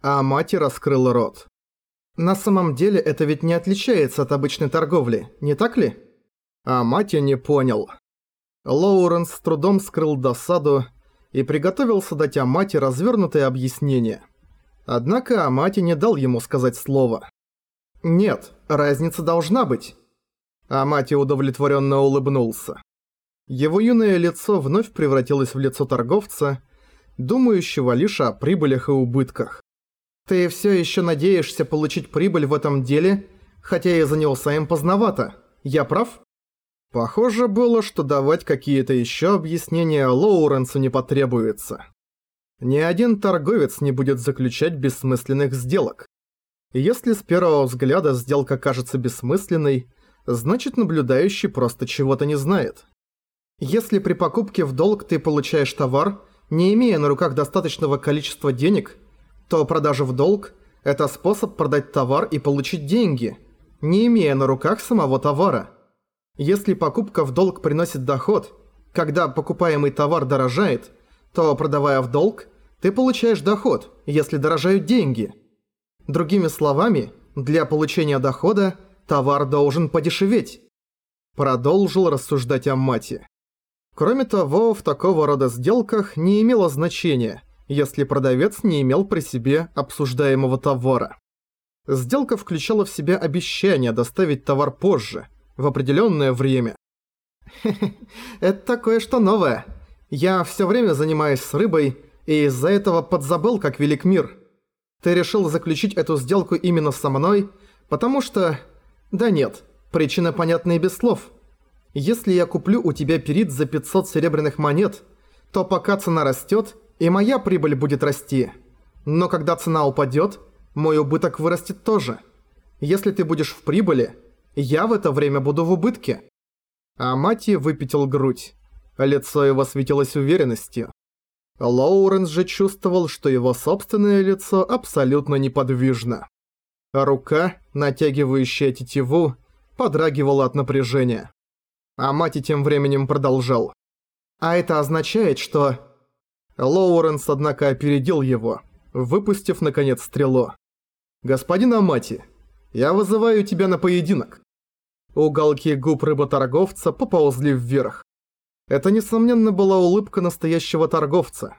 А Амати раскрыл рот. На самом деле это ведь не отличается от обычной торговли, не так ли? Амати не понял. Лоуренс с трудом скрыл досаду и приготовился дать Амати развернутое объяснение. Однако Амати не дал ему сказать слово. «Нет, разница должна быть». Амати удовлетворенно улыбнулся. Его юное лицо вновь превратилось в лицо торговца, думающего лишь о прибылях и убытках. «Ты все еще надеешься получить прибыль в этом деле, хотя и занялся им поздновато. Я прав?» Похоже было, что давать какие-то еще объяснения Лоуренсу не потребуется. Ни один торговец не будет заключать бессмысленных сделок. Если с первого взгляда сделка кажется бессмысленной, значит наблюдающий просто чего-то не знает. Если при покупке в долг ты получаешь товар, не имея на руках достаточного количества денег, то продажа в долг – это способ продать товар и получить деньги, не имея на руках самого товара. Если покупка в долг приносит доход, когда покупаемый товар дорожает, то, продавая в долг, ты получаешь доход, если дорожают деньги. Другими словами, для получения дохода товар должен подешеветь. Продолжил рассуждать Амати. Кроме того, в такого рода сделках не имело значения, если продавец не имел при себе обсуждаемого товара. Сделка включала в себя обещание доставить товар позже, в определенное время. Хе-хе, это кое-что новое. Я все время занимаюсь с рыбой, и из-за этого подзабыл, как велик мир. Ты решил заключить эту сделку именно со мной, потому что... Да нет, причина понятна и без слов. Если я куплю у тебя перит за 500 серебряных монет, то пока цена растет, и моя прибыль будет расти. Но когда цена упадет, мой убыток вырастет тоже. Если ты будешь в прибыли, я в это время буду в убытке. Амати выпятил грудь. Лицо его светилось уверенностью. Лоуренс же чувствовал, что его собственное лицо абсолютно неподвижно. А рука, натягивающая тетиву, подрагивала от напряжения. Амати тем временем продолжал. А это означает, что... Лоуренс, однако, опередил его, выпустив, наконец, стрелу. «Господин Амати, я вызываю тебя на поединок». Уголки губ рыботорговца поползли вверх. Это, несомненно, была улыбка настоящего торговца.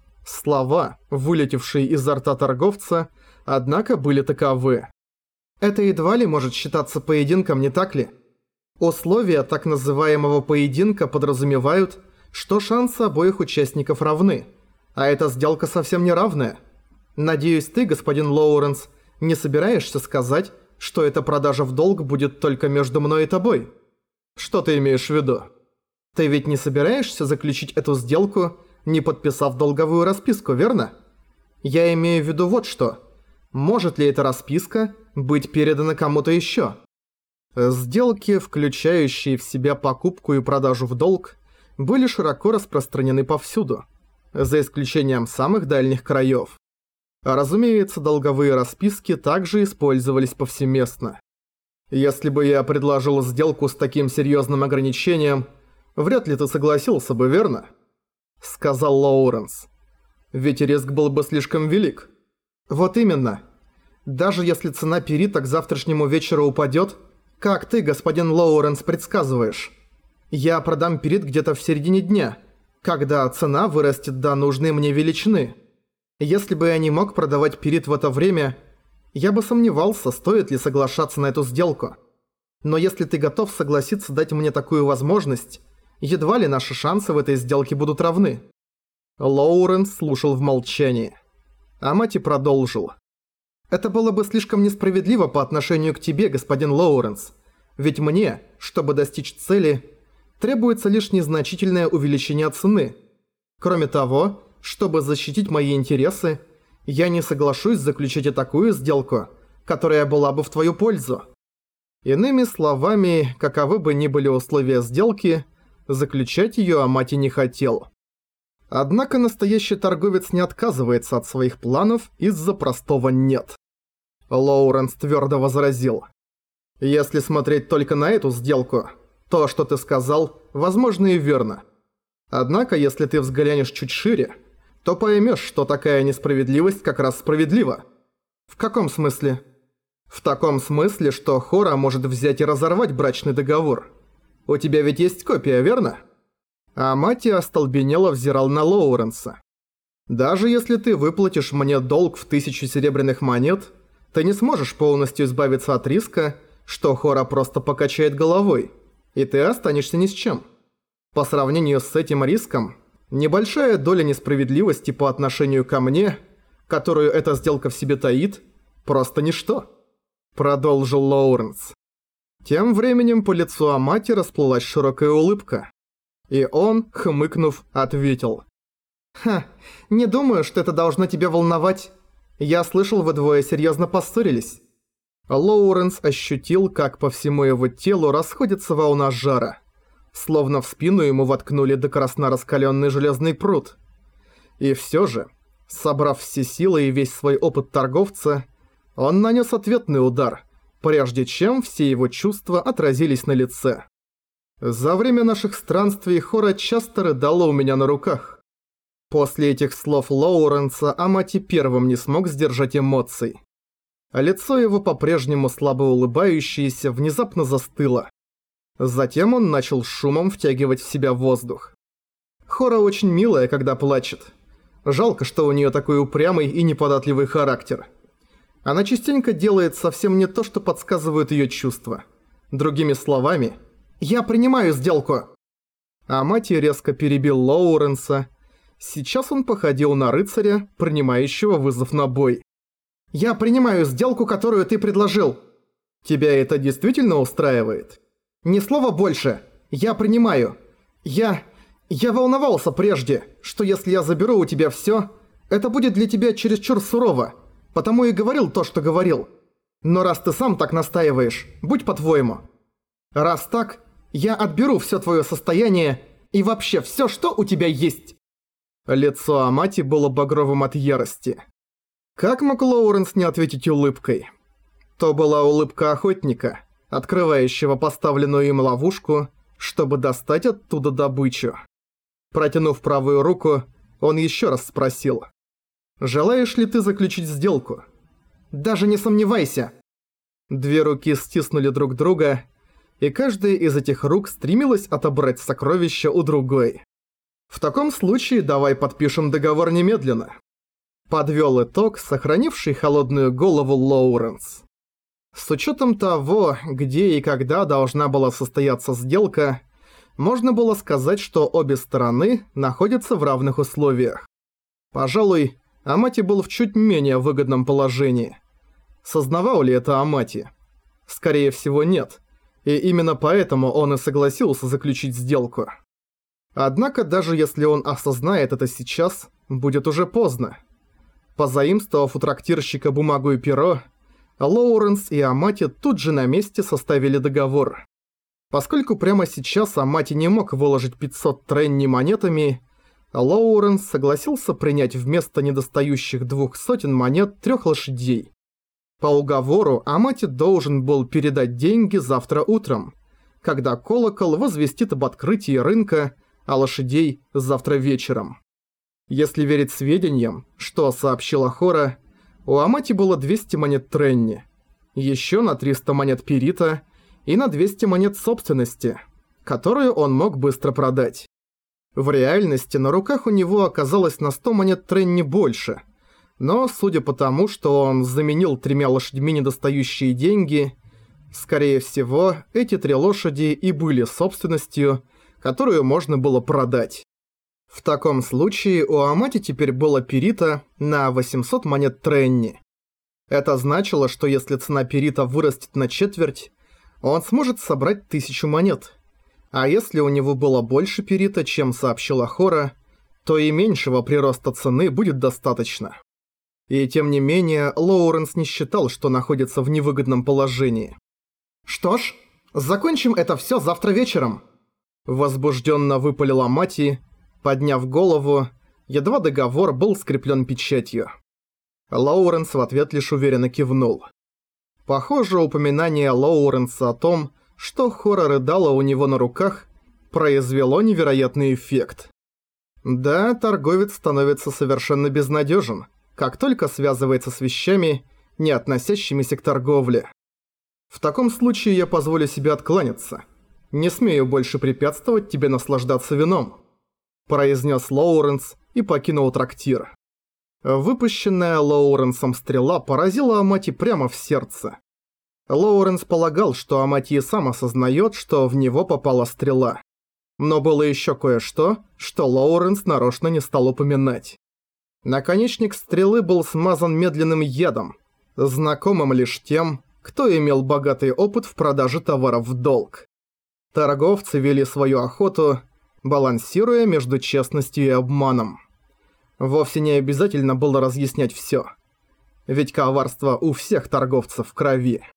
Слова, вылетевшие изо рта торговца, однако были таковы. Это едва ли может считаться поединком, не так ли? Условия так называемого поединка подразумевают, что шансы обоих участников равны, а эта сделка совсем не равная. Надеюсь, ты, господин Лоуренс, не собираешься сказать, что эта продажа в долг будет только между мной и тобой? Что ты имеешь в виду? Ты ведь не собираешься заключить эту сделку, не подписав долговую расписку, верно? Я имею в виду вот что. Может ли эта расписка быть передана кому-то еще? Сделки, включающие в себя покупку и продажу в долг, были широко распространены повсюду, за исключением самых дальних краев. А разумеется, долговые расписки также использовались повсеместно. Если бы я предложил сделку с таким серьезным ограничением, вряд ли ты согласился бы, верно? Сказал Лоуренс. Ведь риск был бы слишком велик. Вот именно. Даже если цена перита к завтрашнему вечеру упадет, как ты, господин Лоуренс, предсказываешь? Я продам перит где-то в середине дня, когда цена вырастет до нужной мне величины. Если бы я не мог продавать перит в это время, я бы сомневался, стоит ли соглашаться на эту сделку. Но если ты готов согласиться дать мне такую возможность, едва ли наши шансы в этой сделке будут равны. Лоуренс слушал в молчании. Амати продолжил. Это было бы слишком несправедливо по отношению к тебе, господин Лоуренс. Ведь мне, чтобы достичь цели, требуется лишь незначительное увеличение цены. Кроме того, чтобы защитить мои интересы, я не соглашусь заключить и такую сделку, которая была бы в твою пользу. Иными словами, каковы бы ни были условия сделки, заключать ее Амати не хотел. Однако настоящий торговец не отказывается от своих планов из-за простого «нет». Лоуренс твердо возразил. «Если смотреть только на эту сделку, то, что ты сказал, возможно и верно. Однако, если ты взглянешь чуть шире, то поймешь, что такая несправедливость как раз справедлива. В каком смысле? В таком смысле, что Хора может взять и разорвать брачный договор. У тебя ведь есть копия, верно? Амати остолбенело взирал на Лоуренса. Даже если ты выплатишь мне долг в 1000 серебряных монет, ты не сможешь полностью избавиться от риска, что Хора просто покачает головой, и ты останешься ни с чем. По сравнению с этим риском, небольшая доля несправедливости по отношению ко мне, которую эта сделка в себе таит, просто ничто. Продолжил Лоуренс. Тем временем по лицу Амати расплылась широкая улыбка. И он, хмыкнув, ответил. «Ха, не думаю, что это должно тебя волновать. Я слышал, вы двое серьезно поссорились». Лоуренс ощутил, как по всему его телу расходится волна жара. Словно в спину ему воткнули до красна раскаленный железный прут. И все же, собрав все силы и весь свой опыт торговца, он нанес ответный удар, прежде чем все его чувства отразились на лице. За время наших странствий Хора часто рыдала у меня на руках. После этих слов Лоуренса Амати первым не смог сдержать эмоций. А лицо его, по-прежнему слабо улыбающееся, внезапно застыло. Затем он начал шумом втягивать в себя воздух. Хора очень милая, когда плачет. Жалко, что у нее такой упрямый и неподатливый характер. Она частенько делает совсем не то, что подсказывают ее чувства. Другими словами, «Я принимаю сделку!» Амати резко перебил Лоуренса. Сейчас он походил на рыцаря, принимающего вызов на бой. «Я принимаю сделку, которую ты предложил!» «Тебя это действительно устраивает?» «Ни слова больше! Я принимаю! Я волновался прежде, что если я заберу у тебя всё, это будет для тебя чересчур сурово. Потому и говорил то, что говорил. Но раз ты сам так настаиваешь, будь по-твоему. Раз так, я отберу всё твоё состояние и вообще всё, что у тебя есть». Лицо Амати было багровым от ярости. Как мог Лоуренс не ответить улыбкой? То была улыбка охотника, открывающего поставленную им ловушку, чтобы достать оттуда добычу. Протянув правую руку, он ещё раз спросил. «Желаешь ли ты заключить сделку?» «Даже не сомневайся!» Две руки стиснули друг друга, и каждая из этих рук стремилась отобрать сокровища у другой. «В таком случае давай подпишем договор немедленно», — подвёл итог сохранивший холодную голову Лоуренс. С учётом того, где и когда должна была состояться сделка, можно было сказать, что обе стороны находятся в равных условиях. Пожалуй, Амати был в чуть менее выгодном положении. Сознавал ли это Амати? Скорее всего, нет. И именно поэтому он и согласился заключить сделку. Однако, даже если он осознает это сейчас, будет уже поздно. Позаимствовав у трактирщика бумагу и перо, Лоуренс и Амати тут же на месте составили договор. Поскольку прямо сейчас Амати не мог выложить 500 тренни монетами, Лоуренс согласился принять вместо недостающих 200 монет 3 лошадей. По уговору Амати должен был передать деньги завтра утром, когда колокол возвестит об открытии рынка, а лошадей завтра вечером. Если верить сведениям, что сообщила Хора, у Амати было 200 монет тренни, еще на 300 монет перита и на 200 монет собственности, которую он мог быстро продать. В реальности на руках у него оказалось на 100 монет тренни больше, но судя по тому, что он заменил 3 лошадьми недостающие деньги, скорее всего, эти 3 лошади и были собственностью, которую можно было продать. В таком случае у Амати теперь было перита на 800 монет тренни. Это значило, что если цена перита вырастет на четверть, он сможет собрать 1000 монет. А если у него было больше перита, чем сообщила Хора, то и меньшего прироста цены будет достаточно. И тем не менее, Лоуренс не считал, что находится в невыгодном положении. «Что ж, закончим это всё завтра вечером!» Возбужденно выпалила Амати, подняв голову, едва договор был скреплен печатью. Лоуренс в ответ лишь уверенно кивнул. Похоже, упоминание Лоуренса о том, что Хора рыдала у него на руках, произвело невероятный эффект. Да, торговец становится совершенно безнадежен, как только связывается с вещами, не относящимися к торговле. В таком случае я позволю себе откланяться. Не смею больше препятствовать тебе наслаждаться вином», – произнес Лоуренс и покинул трактир. Выпущенная Лоуренсом стрела поразила Амати прямо в сердце. Лоуренс полагал, что Амати и сам осознает, что в него попала стрела. Но было еще кое-что, что Лоуренс нарочно не стал упоминать. Наконечник стрелы был смазан медленным ядом, знакомым лишь тем, кто имел богатый опыт в продаже товаров в долг. Торговцы вели свою охоту, балансируя между честностью и обманом. Вовсе не обязательно было разъяснять всё. Ведь коварство у всех торговцев в крови.